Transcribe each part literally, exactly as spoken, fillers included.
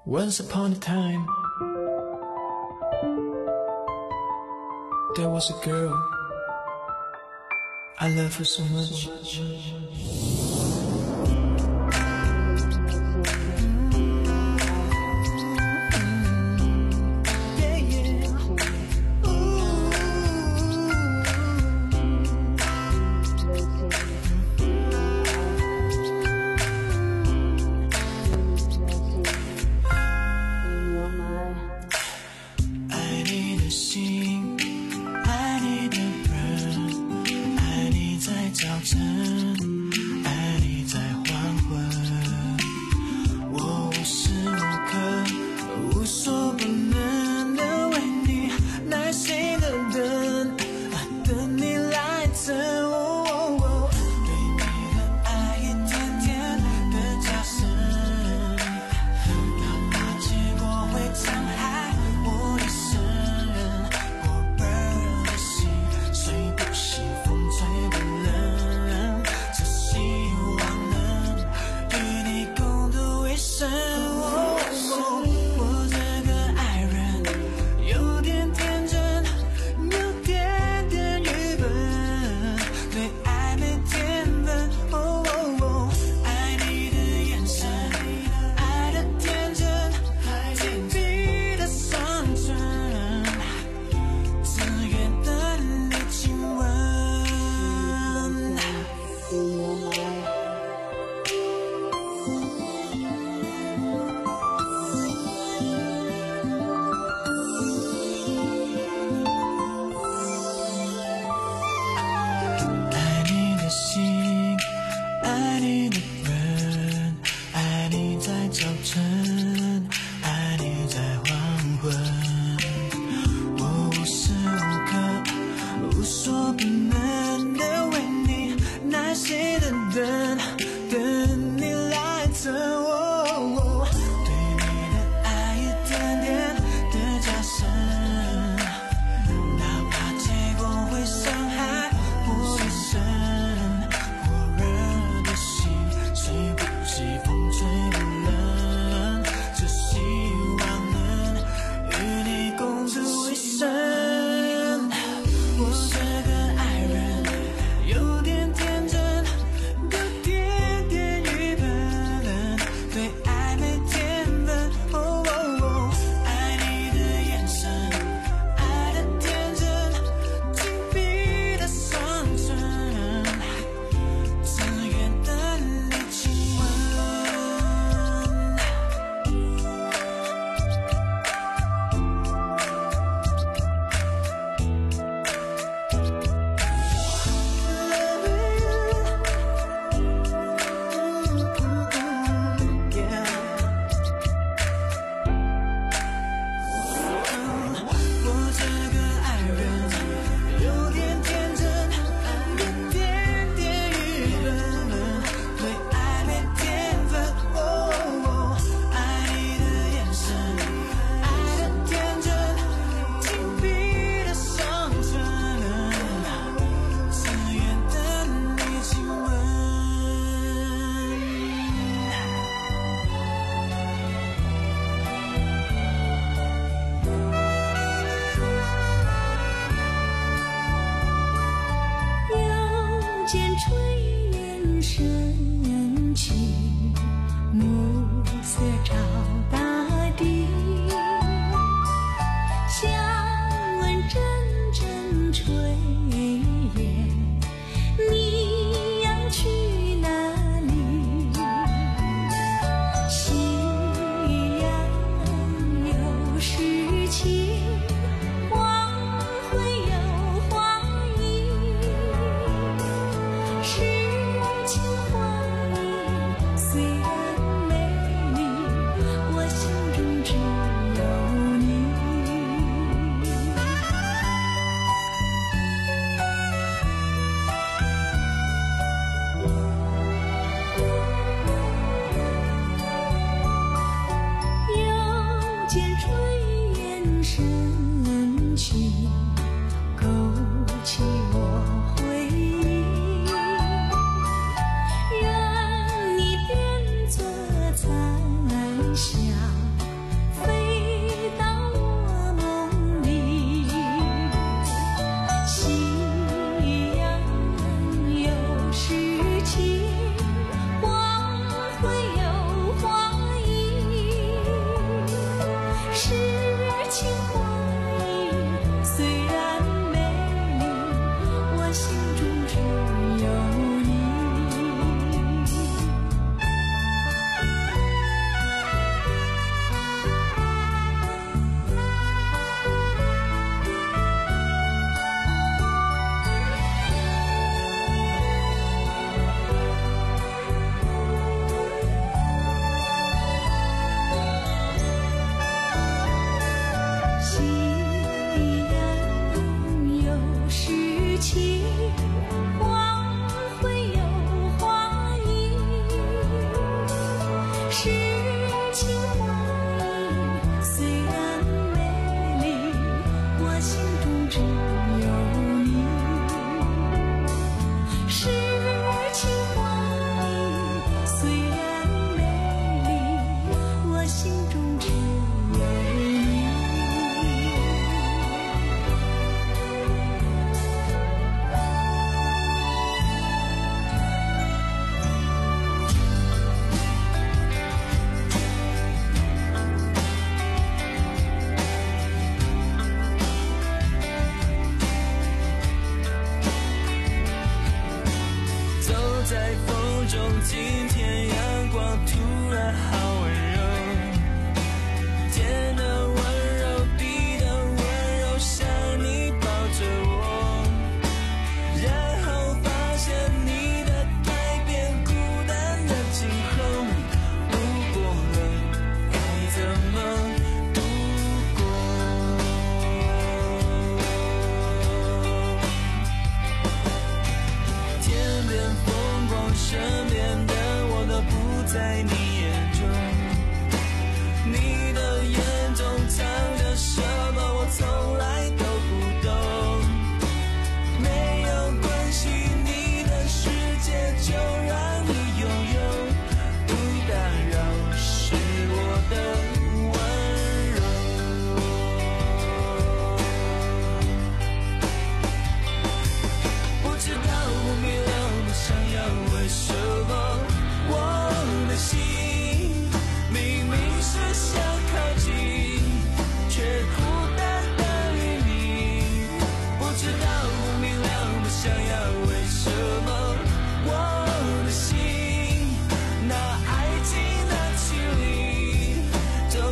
Once upon a time, there was a girl. I love her so much. I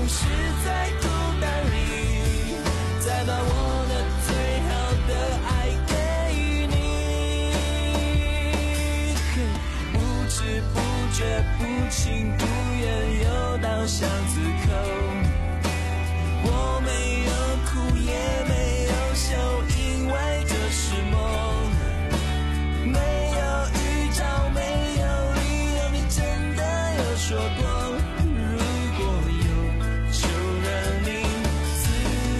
是在孤单里，再把我的最好的爱给你。不知不觉，不情不愿，又到巷子口。我没有哭，也没有笑，因为这是梦。没有预兆，没有理由，你真的有说过，如果有，就让你自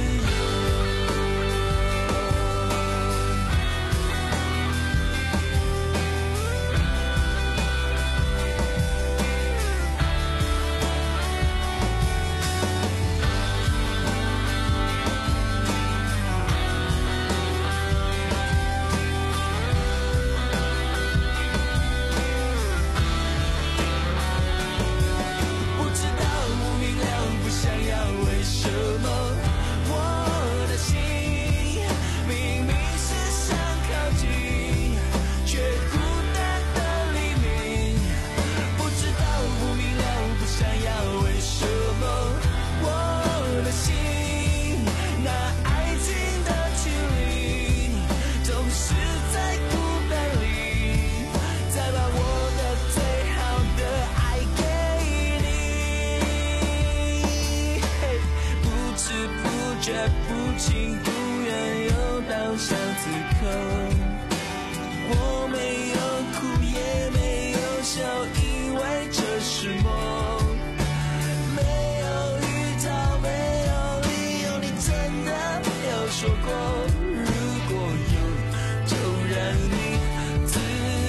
不情不愿，又到巷子口。我没有哭，也没有笑，因为这是梦。没有预兆，没有理由，你真的有说过，如果有，就让你自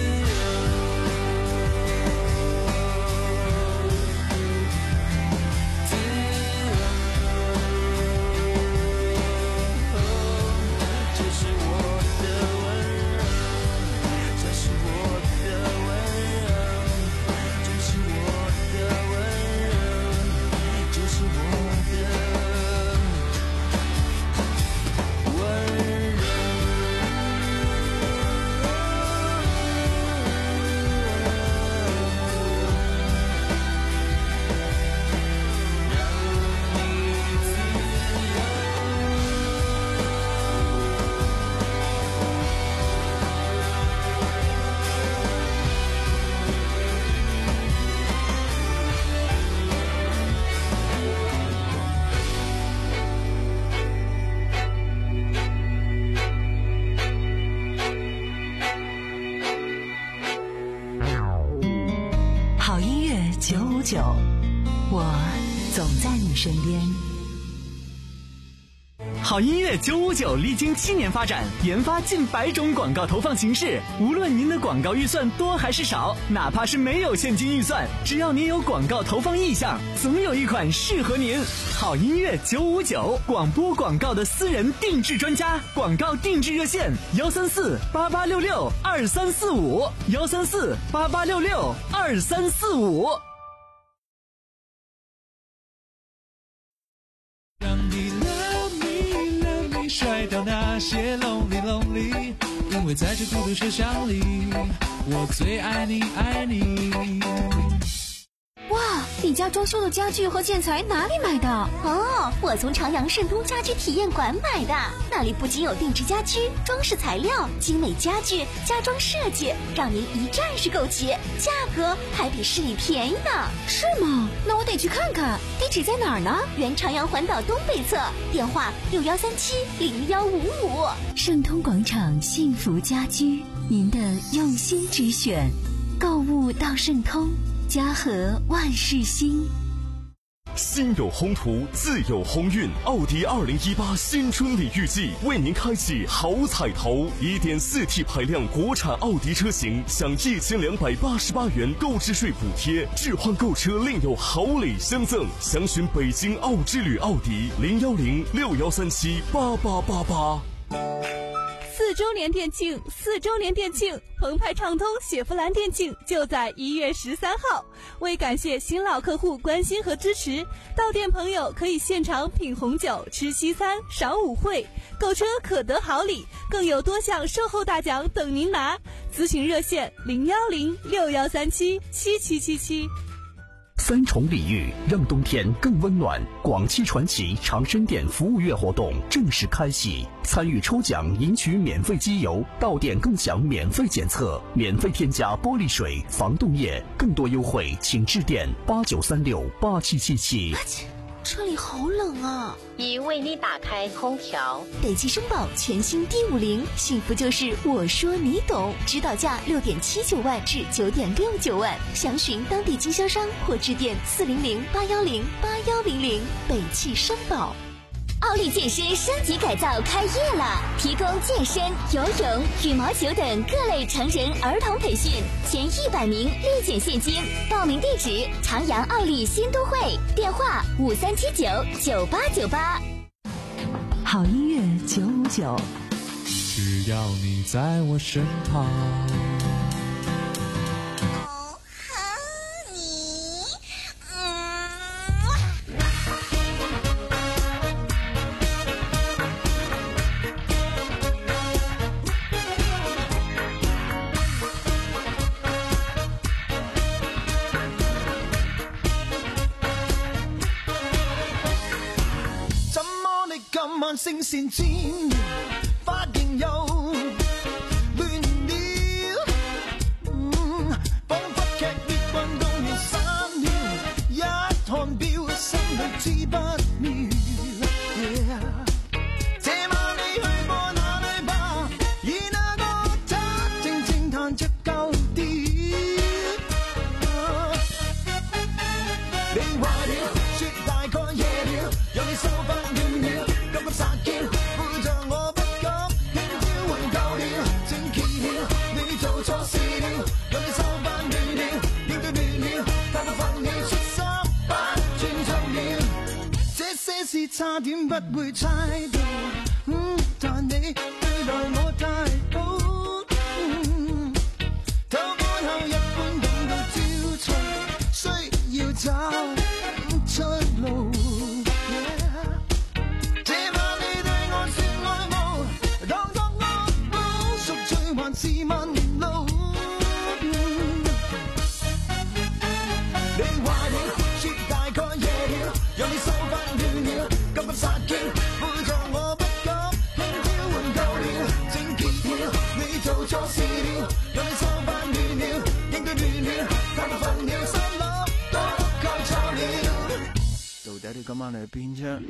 九五九，我总在你身边。 好音乐九五九历经七年发展，研发近百种广告投放形式。无论您的广告预算多还是少，哪怕是没有现金预算，只要您有广告投放意向，总有一款适合您。好音乐九五九，广播广告的私人定制专家，广告定制热线：幺三四八八六六二三四五，幺三四八八六六二三四五。 甩掉那些 lonely lonely， 因为在这孤独车厢里，我最爱你爱你。 哇，你家装修的家具和建材哪里买的？ 哦，我从朝阳盛通家居体验馆买的，那里不仅有定制家居、装饰材料、精美家具、家装设计，让您一站式购齐，价格还比市里便宜呢。 是吗？那我得去看看，地址在哪儿呢？ 原朝阳环岛东北侧，电话六幺三七零幺五五。 盛通广场幸福家居，您的用心之选，购物到盛通。家和万事兴， 心有宏图，自有鸿运。奥迪二零一八新春礼预计为您开启好彩头， 一点四 T 排量国产奥迪车型享一千两百八十八元购置税补贴，置换购车另有好礼相赠。详询北京奥之旅奥迪零幺零六幺三七八八八八。 四周年店庆，四周年店庆，澎湃畅通雪佛兰店庆就在一月十三号。为感谢新老客户关心和支持，到店朋友可以现场品红酒、吃西餐、赏舞会，购车可得好礼，更有多项售后大奖等您拿。咨询热线零幺零六幺三七七七七七。 三重礼遇，让冬天更温暖。广汽传祺长生店服务月活动正式开启，参与抽奖赢取免费机油，到店更享免费检测，免费添加玻璃水、防冻液。更多优惠请致电八九三六八七七七。 车里好冷啊！ 已为你打开空调。 北汽绅宝全新 D 五零，幸福就是我说你懂，指导价六点七九万至九点六九万，详询当地经销商或致电四零零八幺零八幺零零。北汽绅宝。 奥利健身升级改造开业了，提供健身、游泳、羽毛球等各类成人儿童培训，前一百名立减现金。报名地址：长阳奥利新都会，电话五三七九九八九八。 好音乐九五九， 只要你在我身旁。 聲線尖，髮型又亂了，嗯，彷彿劇烈運動員散了，一看表心裏知不妙。Yeah. 這晚你去過哪裏吧？而那個他靜靜彈着舊調，你壞了，說大概夜了，讓你受不了了。撒嬌背着我不敢輕佻混舊了，正奇了，你做錯事了，讓你手板亂了，應對亂了，太過分了，出三百轉錯了，這些事差點不會猜到，嗯，但你對待我太好，嗯，偷愛後一般感到焦躁，需要找出路。是問路，你壞了，說大概夜了，讓你手不亂了，急急撒嬌，背着我不敢輕佻換舊了，正奇了，你做錯事了，讓你手不亂了，應對亂了，太過分了，心諗都夠錯了，到底你今晚嚟邊啫？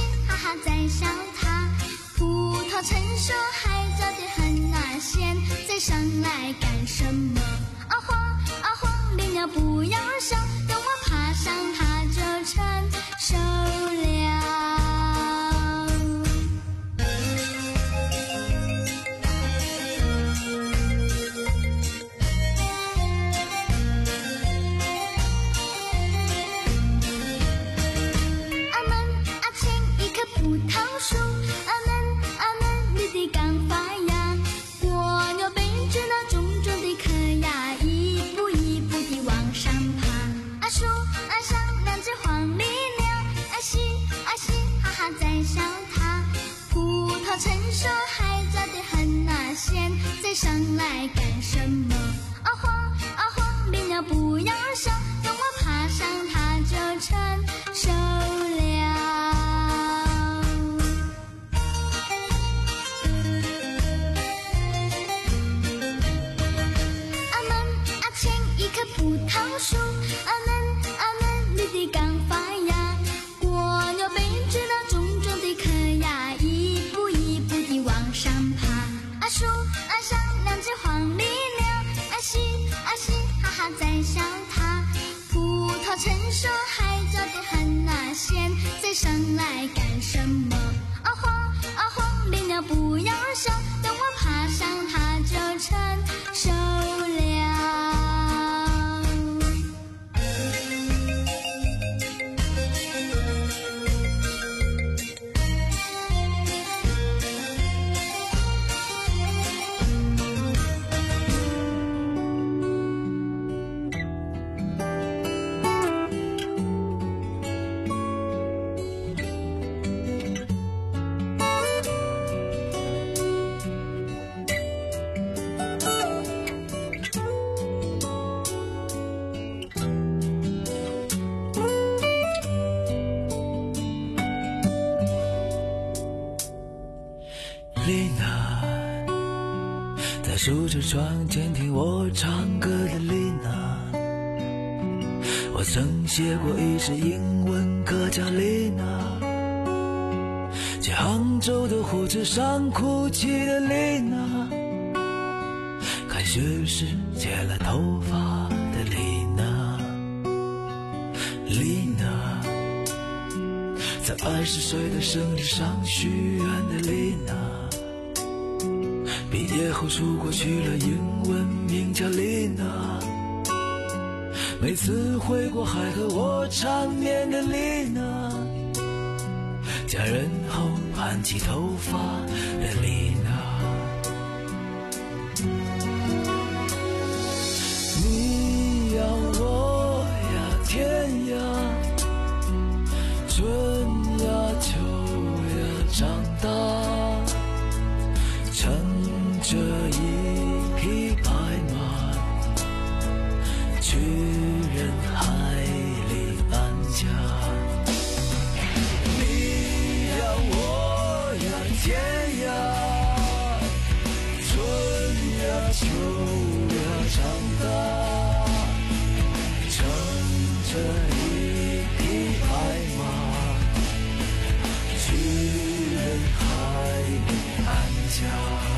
成熟还早得很，那现在上来干什么？啊黄啊黄鸳鸯不要笑，等我爬上它就成熟了。阿门啊前一棵葡萄树，阿门啊门绿的刚发芽，蜗牛背着那重重的壳呀，一步一步地往上爬。啊树啊上两只黄鹂鸟，啊嘻啊嘻哈哈在笑它。葡萄成熟还早得很啊，现在上来干什么？啊黄啊黄鸳鸯不要笑，等我爬上它就成熟了。阿门啊前一棵葡萄树，阿门啊门绿的刚发芽，蜗牛背着那重重的壳呀，一步一步地往上爬。啊树啊上两只黄鹂鸟，啊嘻啊嘻哈哈在笑它。葡萄成熟还早得很啊，现在上来干什么？啊黄啊黄鸳鸯不要笑，等我爬上它就成熟了。 丽娜，在书橱窗前听我唱歌的丽娜，我曾写过一支英文歌叫丽娜，去杭州的火车上哭泣的丽娜，看雪时剪了头发的丽娜，丽娜，在二十岁的生日上许愿的丽娜，毕业后出国去了英文名叫丽娜，每次回国还和我缠绵的丽娜，嫁人后盘起头发的丽娜。你要我呀天涯，春呀秋呀长大，乘着一匹白马，去人海里安家。你要我呀天涯，春呀秋呀长大，乘着一匹白马，去人海里安家。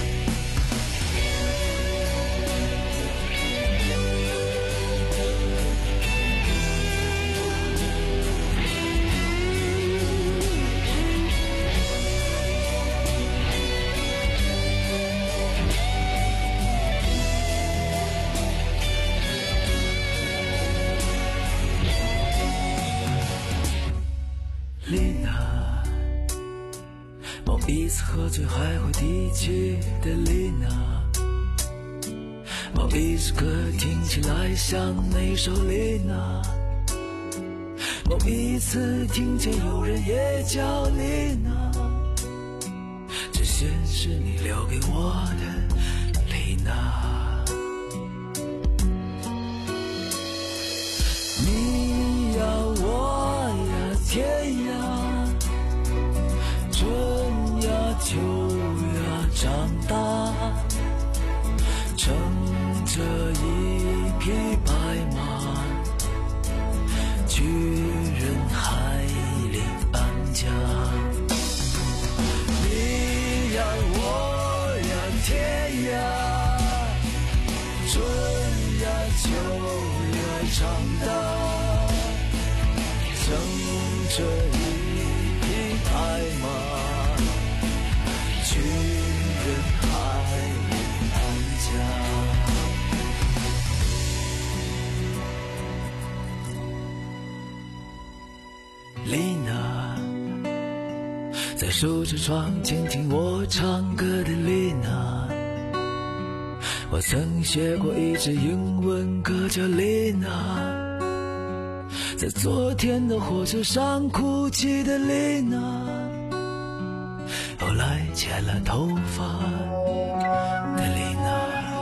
丽娜，某一次喝醉还会提起的丽娜，某一首歌听起来像那首丽娜，某一次听见有人也叫丽娜，这些是你留给我的丽娜。你要我呀天涯，春呀秋呀长大，乘着一匹白马，去人海里安家。你要我呀天涯， 长大，乘着一匹白马，去人海安家。丽娜，在守着窗前听我唱歌的丽娜，我曾写过一支英文歌叫丽娜，在昨天的火车上哭泣的丽娜，后来剪了头发的丽娜。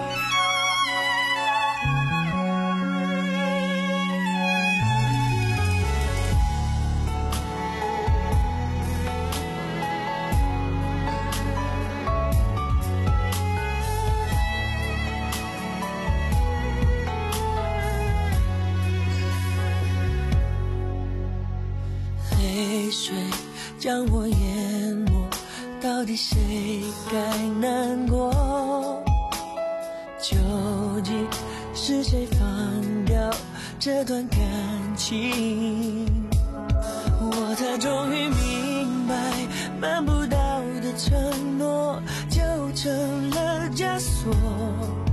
泪水将我淹没，到底谁该难过？究竟是谁放掉这段感情？我才终于明白，办不到的承诺就成了枷锁，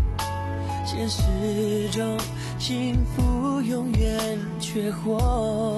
现实中幸福永远缺货。